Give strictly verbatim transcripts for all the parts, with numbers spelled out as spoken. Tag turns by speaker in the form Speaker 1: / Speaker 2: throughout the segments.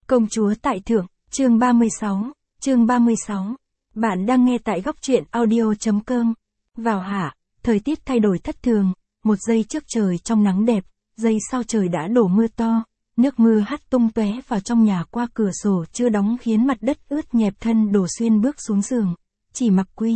Speaker 1: Công chúa tại thượng, chương ba mươi sáu, chương ba mươi sáu. Bạn đang nghe tại góc truyện audio.com. Vào hạ, thời tiết thay đổi thất thường, một giây trước trời trong nắng đẹp, giây sau trời đã đổ mưa to, nước mưa hắt tung tóe vào trong nhà qua cửa sổ chưa đóng khiến mặt đất ướt nhẹp. Thân Đồ Xuyên bước xuống giường, chỉ mặc Quy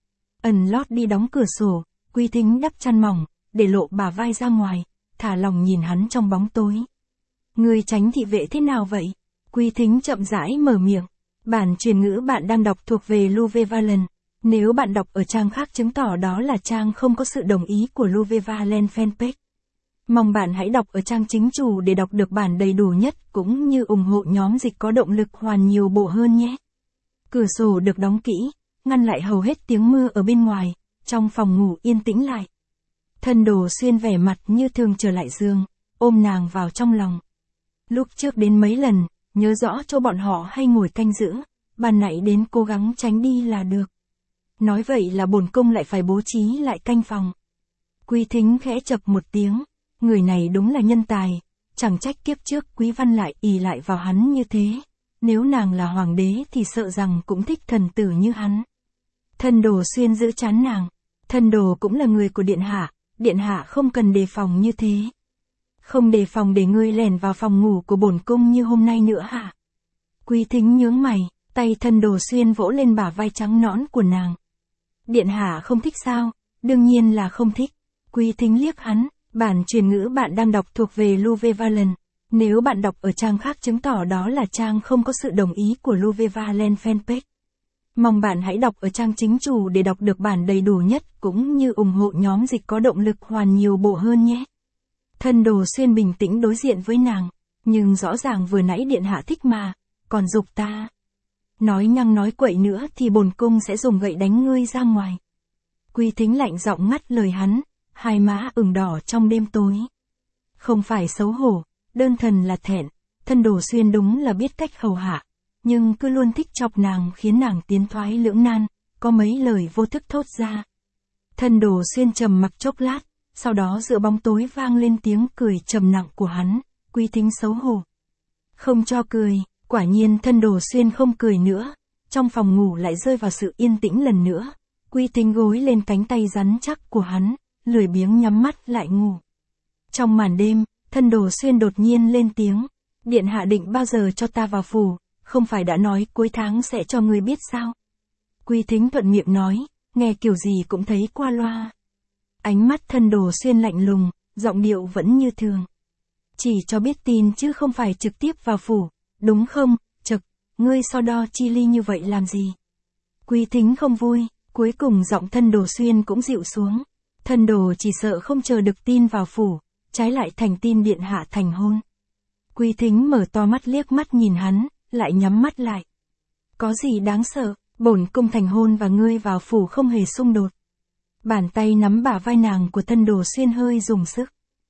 Speaker 1: ẩn lót đi đóng cửa sổ, Quy Thính đắp chăn mỏng, để lộ bả vai ra ngoài, thả lòng nhìn hắn trong bóng tối. Ngươi tránh thị vệ thế nào vậy? Quy Thính chậm rãi mở miệng. Bản truyền ngữ bạn đang đọc thuộc về Luvevallen. Nếu bạn đọc ở trang khác chứng tỏ đó là trang không có sự đồng ý của Luvevallen fanpage. Mong bạn hãy đọc ở trang chính chủ để đọc được bản đầy đủ nhất cũng như ủng hộ nhóm dịch có động lực hoàn nhiều bộ hơn nhé. Cửa sổ được đóng kỹ, ngăn lại hầu hết tiếng mưa ở bên ngoài, trong phòng ngủ yên tĩnh lại. Thân Đồ Xuyên vẻ mặt như thường trở lại giường, ôm nàng vào trong lòng. Lúc trước đến mấy lần, nhớ rõ chỗ bọn họ hay ngồi canh giữ, ban nãy đến cố gắng tránh đi là được. Nói vậy là bổn cung lại phải bố trí lại canh phòng. Quy Thính khẽ chập một tiếng, người này đúng là nhân tài, chẳng trách kiếp trước Quý Văn lại ỷ lại vào hắn như thế. Nếu nàng là hoàng đế thì sợ rằng cũng thích thần tử như hắn. Thân Đồ Xuyên giữ trán nàng, Thân Đồ cũng là người của điện hạ, điện hạ không cần đề phòng như thế. Không đề phòng để ngươi lẻn vào phòng ngủ của bổn cung như hôm nay nữa hả? Quy Thính nhướng mày, tay Thân Đồ Xuyên vỗ lên bả vai trắng nõn của nàng. Điện hạ không thích sao? Đương nhiên là không thích. Quy Thính liếc hắn, bản truyền ngữ bạn đang đọc thuộc về Luvevallen. Nếu bạn đọc ở trang khác chứng tỏ đó là trang không có sự đồng ý của Luvevallen fanpage. Mong bạn hãy đọc ở trang chính chủ để đọc được bản đầy đủ nhất cũng như ủng hộ nhóm dịch có động lực hoàn nhiều bộ hơn nhé. Thân Đồ Xuyên bình tĩnh đối diện với nàng, nhưng rõ ràng vừa nãy điện hạ thích mà, còn giục ta. Nói nhăng nói quậy nữa thì bổn cung sẽ dùng gậy đánh ngươi ra ngoài. Quy Thính lạnh giọng ngắt lời hắn, hai má ửng đỏ trong đêm tối. Không phải xấu hổ, đơn thuần là thẹn, Thân Đồ Xuyên đúng là biết cách hầu hạ, nhưng cứ luôn thích chọc nàng khiến nàng tiến thoái lưỡng nan, có mấy lời vô thức thốt ra. Thân Đồ Xuyên trầm mặc chốc lát, sau đó giữa bóng tối vang lên tiếng cười trầm nặng của hắn. Quy Thính xấu hổ, không cho cười. Quả nhiên Thân Đồ Xuyên không cười nữa, trong phòng ngủ lại rơi vào sự yên tĩnh lần nữa. Quy Thính gối lên cánh tay rắn chắc của hắn, lười biếng nhắm mắt lại ngủ. Trong màn đêm, Thân Đồ Xuyên đột nhiên lên tiếng, điện hạ định bao giờ cho ta vào phủ, không phải đã nói cuối tháng sẽ cho ngươi biết sao? Quy Thính thuận miệng nói, nghe kiểu gì cũng thấy qua loa. Ánh mắt Thân Đồ Xuyên lạnh lùng, giọng điệu vẫn như thường. Chỉ cho biết tin chứ không phải trực tiếp vào phủ, đúng không? Chực, ngươi so đo chi ly như vậy làm gì? Quy Thính không vui, cuối cùng giọng Thân Đồ Xuyên cũng dịu xuống. Thân Đồ chỉ sợ không chờ được tin vào phủ, trái lại thành tin điện hạ thành hôn. Quy Thính mở to mắt liếc mắt nhìn hắn, lại nhắm mắt lại. Có gì đáng sợ, bổn cung thành hôn và ngươi vào phủ không hề xung đột. Bàn tay nắm bả vai nàng của Thân Đồ Xuyên hơi dùng sức.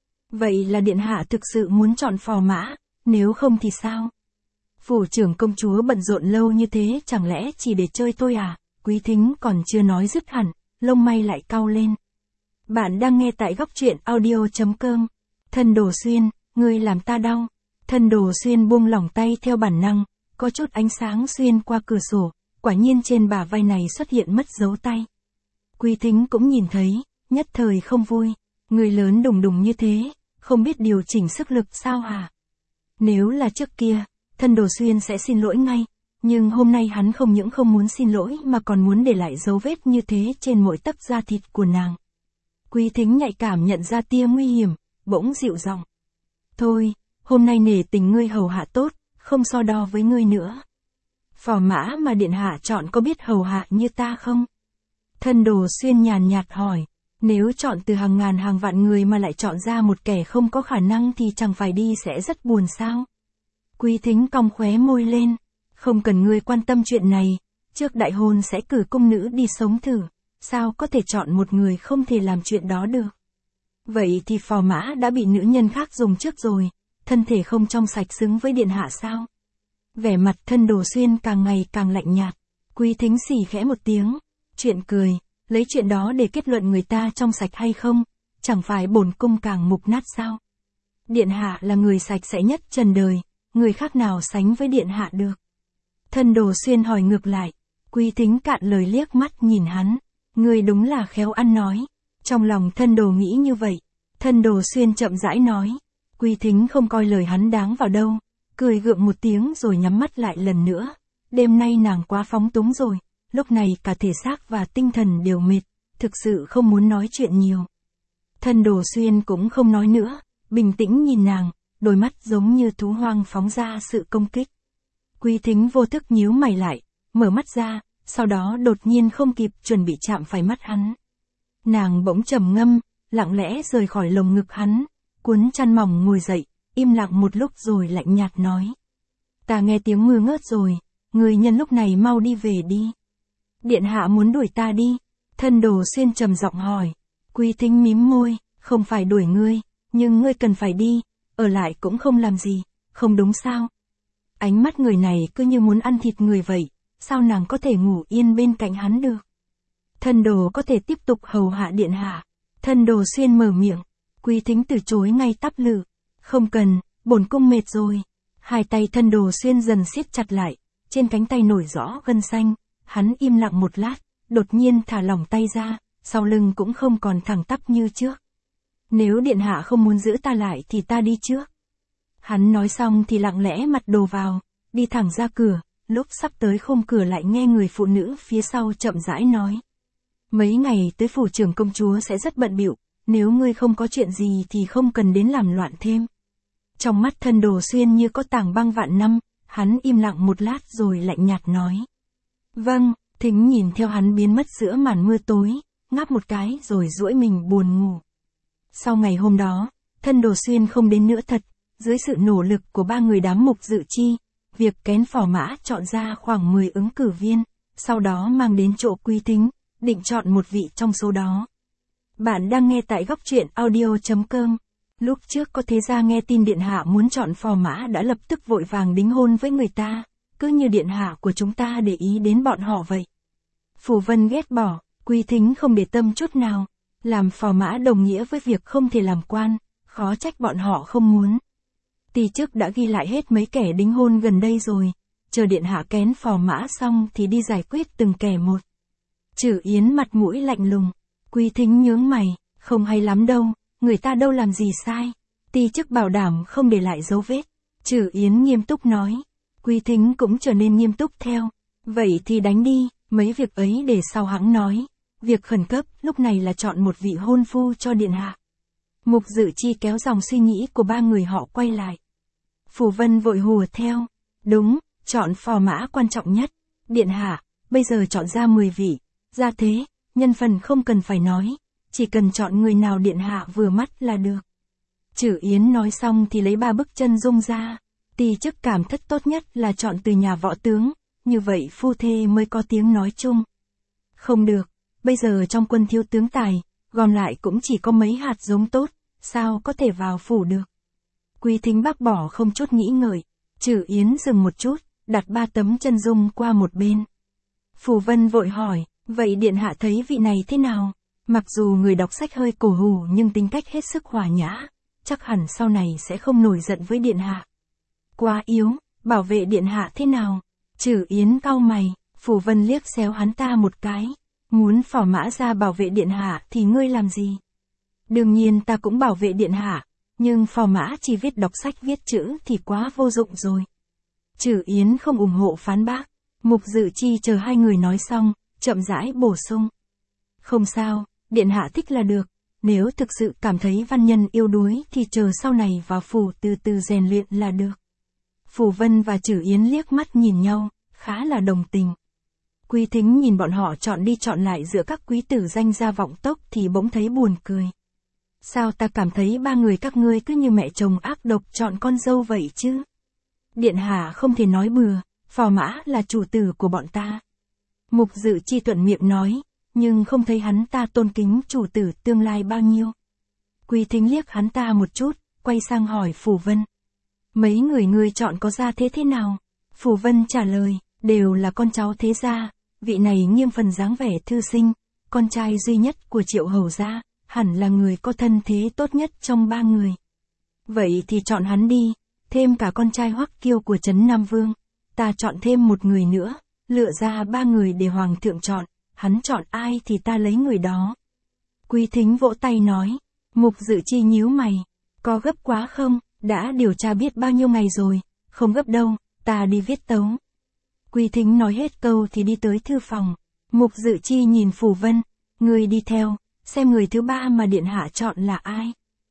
Speaker 1: Vậy là điện hạ thực sự muốn chọn phò mã, nếu không thì sao? Phủ trưởng công chúa bận rộn lâu như thế chẳng lẽ chỉ để chơi tôi à? Quý Thính còn chưa nói dứt hẳn, lông mày lại cau lên. Bạn đang nghe tại góc truyện audio.com. Thân Đồ Xuyên, ngươi làm ta đau. Thân Đồ Xuyên buông lỏng tay theo bản năng, có chút ánh sáng xuyên qua cửa sổ, quả nhiên trên bả vai này xuất hiện mất dấu tay. Quy Thính cũng nhìn thấy, nhất thời không vui. Người lớn đùng đùng như thế, không biết điều chỉnh sức lực sao hả? Nếu là trước kia, Thân Đồ Xuyên sẽ xin lỗi ngay, nhưng hôm nay hắn không những không muốn xin lỗi mà còn muốn để lại dấu vết như thế trên mỗi tấc da thịt của nàng. Quy Thính nhạy cảm nhận ra tia nguy hiểm, bỗng dịu giọng. Thôi, hôm nay nể tình ngươi hầu hạ tốt, không so đo với ngươi nữa. Phò mã mà điện hạ chọn có biết hầu hạ như ta không? Thân Đồ Xuyên nhàn nhạt hỏi, nếu chọn từ hàng ngàn hàng vạn người mà lại chọn ra một kẻ không có khả năng thì chẳng phải đi sẽ rất buồn sao? Quy Thính cong khóe môi lên, không cần ngươi quan tâm chuyện này, trước đại hôn sẽ cử cung nữ đi sống thử, sao có thể chọn một người không thể làm chuyện đó được? Vậy thì phò mã đã bị nữ nhân khác dùng trước rồi, thân thể không trong sạch xứng với điện hạ sao? Vẻ mặt Thân Đồ Xuyên càng ngày càng lạnh nhạt. Quy Thính xì khẽ một tiếng, chuyện cười, lấy chuyện đó để kết luận người ta trong sạch hay không, chẳng phải bổn cung càng mục nát sao? Điện hạ là người sạch sẽ nhất trần đời, người khác nào sánh với điện hạ được. Thân Đồ Xuyên hỏi ngược lại. Quý Thính cạn lời liếc mắt nhìn hắn. Người đúng là khéo ăn nói. Trong lòng Thân Đồ nghĩ như vậy. Thân Đồ Xuyên chậm rãi nói. Quý Thính không coi lời hắn đáng vào đâu. Cười gượng một tiếng rồi nhắm mắt lại lần nữa. Đêm nay nàng quá phóng túng rồi. Lúc này cả thể xác và tinh thần đều mệt. Thực sự không muốn nói chuyện nhiều. Thân Đồ Xuyên cũng không nói nữa. Bình tĩnh nhìn nàng. Đôi mắt giống như thú hoang phóng ra sự công kích. Quý Thính vô thức nhíu mày lại. Mở mắt ra. Sau đó đột nhiên không kịp chuẩn bị chạm phải mắt hắn. Nàng bỗng trầm ngâm. Lặng lẽ rời khỏi lồng ngực hắn. Cuốn chăn mỏng ngồi dậy. Im lặng một lúc rồi lạnh nhạt nói. Ta nghe tiếng mưa ngớt rồi. Người nhân lúc này mau đi về đi. Điện hạ muốn đuổi ta đi. Thân Đồ Xuyên trầm giọng hỏi. Quý Thính mím môi. Không phải đuổi ngươi. Nhưng ngươi cần phải đi. Ở lại cũng không làm gì. Không đúng sao? Ánh mắt người này cứ như muốn ăn thịt người vậy. Sao nàng có thể ngủ yên bên cạnh hắn được? Thân Đồ có thể tiếp tục hầu hạ điện hạ. Thân Đồ Xuyên mở miệng. Quý Thính từ chối ngay tắp lự. Không cần, bổn cung mệt rồi. Hai tay Thân Đồ Xuyên dần siết chặt lại. Trên cánh tay nổi rõ gân xanh. Hắn im lặng một lát. Đột nhiên thả lỏng tay ra. Sau lưng cũng không còn thẳng tắp như trước. Nếu điện hạ không muốn giữ ta lại thì ta đi trước. Hắn nói xong thì lặng lẽ mặt đồ vào. Đi thẳng ra cửa. Lúc sắp tới khung cửa lại nghe người phụ nữ phía sau chậm rãi nói. Mấy ngày tới phủ trưởng công chúa sẽ rất bận bịu. Nếu ngươi không có chuyện gì thì không cần đến làm loạn thêm. Trong mắt Thân Đồ Xuyên như có tảng băng vạn năm. Hắn im lặng một lát rồi lạnh nhạt nói. Vâng. Thính nhìn theo hắn biến mất giữa màn mưa tối. Ngáp một cái rồi duỗi mình buồn ngủ. Sau ngày hôm đó, Thân Đồ Xuyên không đến nữa thật. Dưới sự nỗ lực của ba người đám mục dự chi. Việc kén phò mã chọn ra khoảng mười ứng cử viên. Sau đó mang đến chỗ Quý Thính. Định chọn một vị trong số đó. Bạn đang nghe tại góc truyện audio chấm com. Lúc trước có thế gia nghe tin điện hạ muốn chọn phò mã đã lập tức vội vàng đính hôn với người ta. Cứ như điện hạ của chúng ta để ý đến bọn họ vậy. Phù Vân ghét bỏ, Quý Thính không để tâm chút nào. Làm phò mã đồng nghĩa với việc không thể làm quan, khó trách bọn họ không muốn. Tỳ chức đã ghi lại hết mấy kẻ đính hôn gần đây rồi. Chờ điện hạ kén phò mã xong thì đi giải quyết từng kẻ một. Trử Yến mặt mũi lạnh lùng. Quý Thính nhướng mày, không hay lắm đâu, người ta đâu làm gì sai. Tỳ chức bảo đảm không để lại dấu vết. Trử Yến nghiêm túc nói. Quý Thính cũng trở nên nghiêm túc theo. Vậy thì đánh đi, mấy việc ấy để sau hẵng nói. Việc khẩn cấp lúc này là chọn một vị hôn phu cho điện hạ. Mục Dự Chi kéo dòng suy nghĩ của ba người họ quay lại. Phù Vân vội hùa theo. Đúng, chọn phò mã quan trọng nhất. Điện hạ, bây giờ chọn ra mười vị. Ra thế, nhân phần không cần phải nói. Chỉ cần chọn người nào điện hạ vừa mắt là được. Trử Yến nói xong thì lấy ba bức chân dung ra. Tỳ chức cảm thất tốt nhất là chọn từ nhà võ tướng. Như vậy phu thê mới có tiếng nói chung. Không được, bây giờ trong quân thiếu tướng tài, gom lại cũng chỉ có mấy hạt giống tốt. Sao có thể vào phủ được? Quý Thính bác bỏ không chút nghĩ ngợi. Trử Yến dừng một chút, đặt ba tấm chân dung qua một bên. Phù Vân vội hỏi, vậy điện hạ thấy vị này thế nào? Mặc dù người đọc sách hơi cổ hủ nhưng tính cách hết sức hòa nhã, chắc hẳn sau này sẽ không nổi giận với điện hạ. Quá yếu, bảo vệ điện hạ thế nào? Trử Yến cau mày, Phù Vân liếc xéo hắn ta một cái. Muốn phò mã ra bảo vệ điện hạ thì ngươi làm gì? Đương nhiên ta cũng bảo vệ điện hạ, nhưng phò mã chỉ viết đọc sách viết chữ thì quá vô dụng rồi. Trử Yến không ủng hộ phán bác. Mục Dự Chi chờ hai người nói xong, chậm rãi bổ sung. Không sao, điện hạ thích là được. Nếu thực sự cảm thấy văn nhân yêu đuối thì chờ sau này vào phủ từ từ rèn luyện là được. Phù Vân và Trử Yến liếc mắt nhìn nhau, khá là đồng tình. Quý Thính nhìn bọn họ chọn đi chọn lại giữa các quý tử danh gia vọng tốc thì bỗng thấy buồn cười. Sao ta cảm thấy ba người các ngươi cứ như mẹ chồng ác độc chọn con dâu vậy chứ? Điện hạ không thể nói bừa, phò mã là chủ tử của bọn ta. Mục Dự Chi thuận miệng nói, nhưng không thấy hắn ta tôn kính chủ tử tương lai bao nhiêu. Quý Thính liếc hắn ta một chút, quay sang hỏi Phù Vân. Mấy người ngươi chọn có gia thế thế nào? Phù Vân trả lời, đều là con cháu thế gia, vị này nghiêm phần dáng vẻ thư sinh, con trai duy nhất của Triệu hầu gia, hẳn là người có thân thế tốt nhất trong ba người. Vậy thì chọn hắn đi, thêm cả con trai Hoắc Kiêu của Trấn Nam Vương. Ta chọn thêm một người nữa, lựa ra ba người để Hoàng thượng chọn, hắn chọn ai thì ta lấy người đó. Quý Thính vỗ tay nói. Mục Dự Chi nhíu mày. Có gấp quá không, đã điều tra biết bao nhiêu ngày rồi, không gấp đâu, ta đi viết tấu. Quý Thính nói hết câu thì đi tới thư phòng. Mục Dự Chi nhìn Phù Vân, người đi theo, xem người thứ ba mà điện hạ chọn là ai.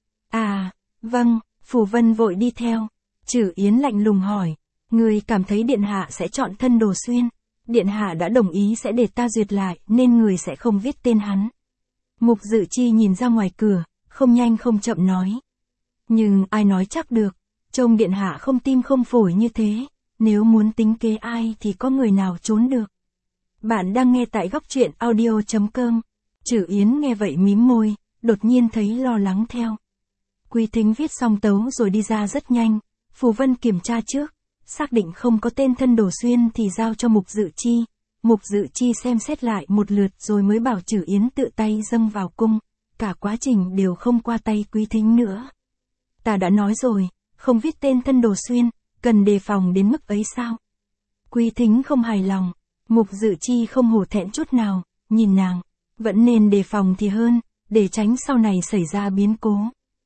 Speaker 1: À, vâng, Phù Vân vội đi theo. Trử Yến lạnh lùng hỏi, người cảm thấy điện hạ sẽ chọn Thân Đồ Xuyên. Điện hạ đã đồng ý sẽ để ta duyệt lại nên người sẽ không viết tên hắn. Mục Dự Chi nhìn ra ngoài cửa, không nhanh không chậm nói. Nhưng ai nói chắc được, trông điện hạ không tim không phổi như thế, nếu muốn tính kế ai thì có người nào trốn được. Bạn đang nghe tại góc truyện audio chấm com. Trử Yến nghe vậy mím môi, đột nhiên thấy lo lắng theo. Quý Thính viết xong tấu rồi đi ra rất nhanh, Phù Vân kiểm tra trước, xác định không có tên Thân Đồ Xuyên thì giao cho Mục Dự Chi. Mục Dự Chi xem xét lại một lượt rồi mới bảo Trử Yến tự tay dâng vào cung, cả quá trình đều không qua tay Quý Thính nữa. Ta đã nói rồi, không viết tên Thân Đồ Xuyên, cần đề phòng đến mức ấy sao? Quý Thính không hài lòng, Mục Dự Chi không hổ thẹn chút nào, nhìn nàng, vẫn nên đề phòng thì hơn, để tránh sau này xảy ra biến cố.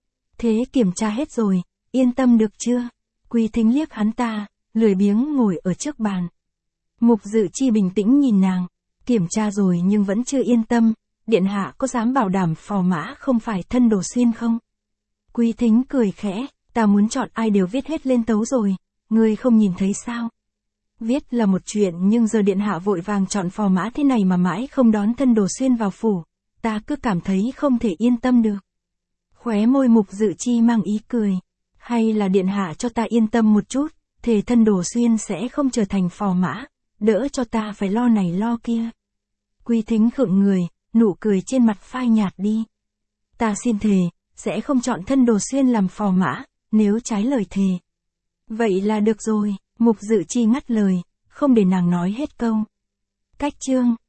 Speaker 1: Thế kiểm tra hết rồi, yên tâm được chưa? Quý Thính liếc hắn ta, lười biếng ngồi ở trước bàn. Mục Dự Chi bình tĩnh nhìn nàng, kiểm tra rồi nhưng vẫn chưa yên tâm, điện hạ có dám bảo đảm phò mã không phải Thân Đồ Xuyên không? Quý Thính cười khẽ, ta muốn chọn ai đều viết hết lên tấu rồi, ngươi không nhìn thấy sao? Viết là một chuyện nhưng giờ điện hạ vội vàng chọn phò mã thế này mà mãi không đón Thân Đồ Xuyên vào phủ, ta cứ cảm thấy không thể yên tâm được. Khóe môi Mục Dự Chi mang ý cười, hay là điện hạ cho ta yên tâm một chút, thề Thân Đồ Xuyên sẽ không trở thành phò mã, đỡ cho ta phải lo này lo kia. Quý Thính khựng người, nụ cười trên mặt phai nhạt đi. Ta xin thề, sẽ không chọn Thân Đồ Xuyên làm phò mã, nếu trái lời thề. Vậy là được rồi, Mục Dự Chi ngắt lời, không để nàng nói hết câu. Cách chương